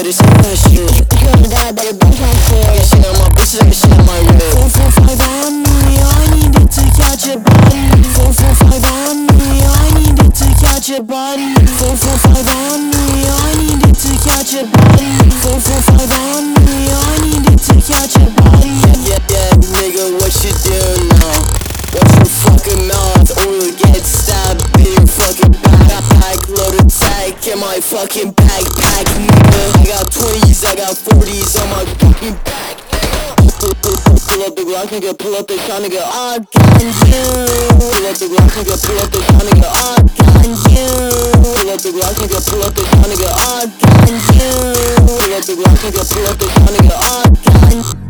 this shit. Girl, that better bang that shit. I got shit on my bitches, I got shit on my rib. 445 on me, I needed to catch a body. 445 on me, I needed to catch a body. 445 on me, I needed to catch a body. 445 on me, I needed to catch a body. Yeah, nigga, what you do now? Watch your fucking mouth or you'll get stabbed in your fucking backpack. Loaded tag in my fucking backpack, nigga. I got 20s, I got 40s on my fucking back. Pull up the Glock, nigga, pull up the shot, nigga, I got you. Pull up the Glock, nigga, pull up the shot, nigga, I got you. Pull up the Glock, nigga, pull up the shot, nigga, I got you. Pull up the Glock, nigga, pull up the shot, nigga, I got you.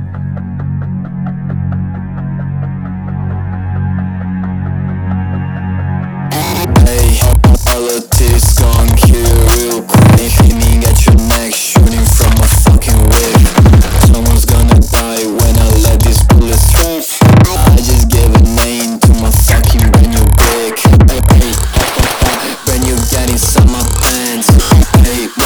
Hey, politics gon' kill you real quick. Aiming at your neck, shooting from a fucking whip. Someone's gonna die when I let these bullets through. I just gave a name to my fucking brand new dick. Hey, brand new got inside my pants. Hey,